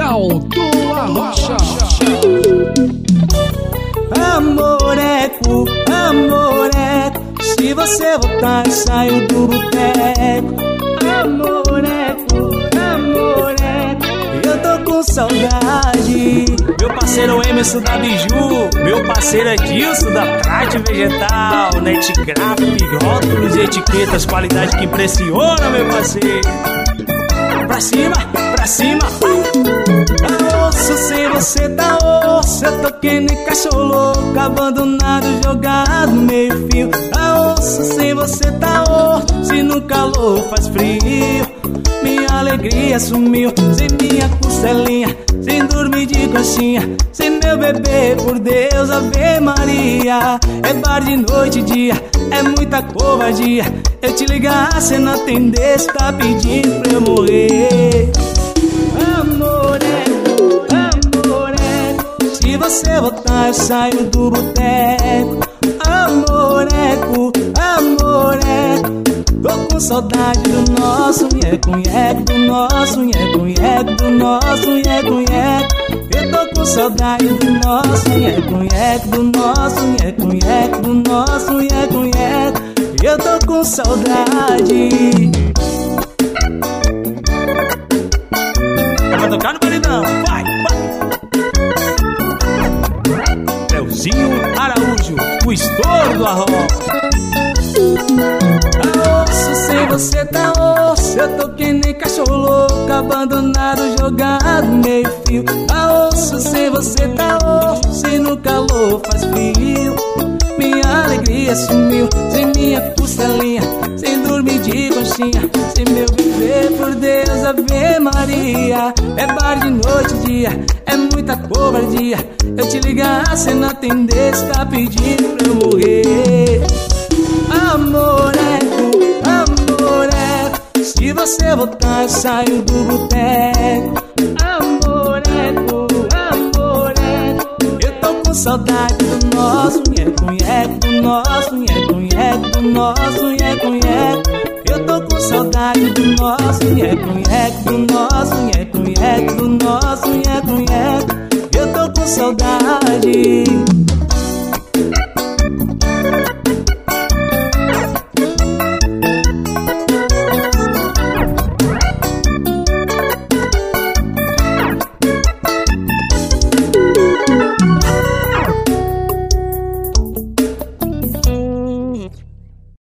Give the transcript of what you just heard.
Aldo Arrocha. Amoreco, amoreco, se você voltar eu saio do boteco. Amoreco, amoreco, eu tô com saudade. Meu parceiro Emerson da Biju, meu parceiro Edilson da Prate Vegetal, Netcraft, rótulos e etiquetas, qualidade que impressiona, meu parceiro. Pra cima, tá osso, sem você tá osso. Eu tô que nem cachorro louco, abandonado, jogado meio fio. Tá osso, sem você tá osso, se no calor faz frio. Minha alegria sumiu, sem minha costelinha, sem dormir de conchinha, sem meu bebê, por Deus, Ave Maria. É bar de noite e dia, é muita covardia. Eu te ligar, cê não atender, cê tá pedindo pra eu morrer. Amoreco, amoreco, se você voltar eu saio do boteco. Amoreco, amoreco, tô com saudade do nosso nheco-nheco, do nosso nheco-nheco, do nosso nheco-nheco. Eu tô com saudade do nosso nheco-nheco, do nosso nheco-nheco, do nosso nheco-nheco. Eu tô com saudade. Vai tocar no paredão, vai, vai. Leozinho Araújo, o estouro do arroz. Tá osso, sem você tá osso. Eu tô que nem cachorro louco, abandonado, jogado meio fio. Tá osso, sem você tá osso, se no calor faz frio. Minha alegria sumiu, sem minha costelinha, sem dormir de conchinha, sem meu viver, por Deus, Ave Maria. É bar de noite e dia, é muita covardia. Eu te ligar, cê não atender, cê tá pedindo pra eu morrer. Amoreco, amoreco, se você voltar eu saio do boteco. Amoreco, amoreco, eu tô com saudade do nosso nheco-nheco, do nosso nheco-nheco, do nosso nheco-nheco. Eu tô com saudade do nosso nheco-nheco, do nosso nheco-nheco, do nosso nheco-nheco. Eu tô com saudade.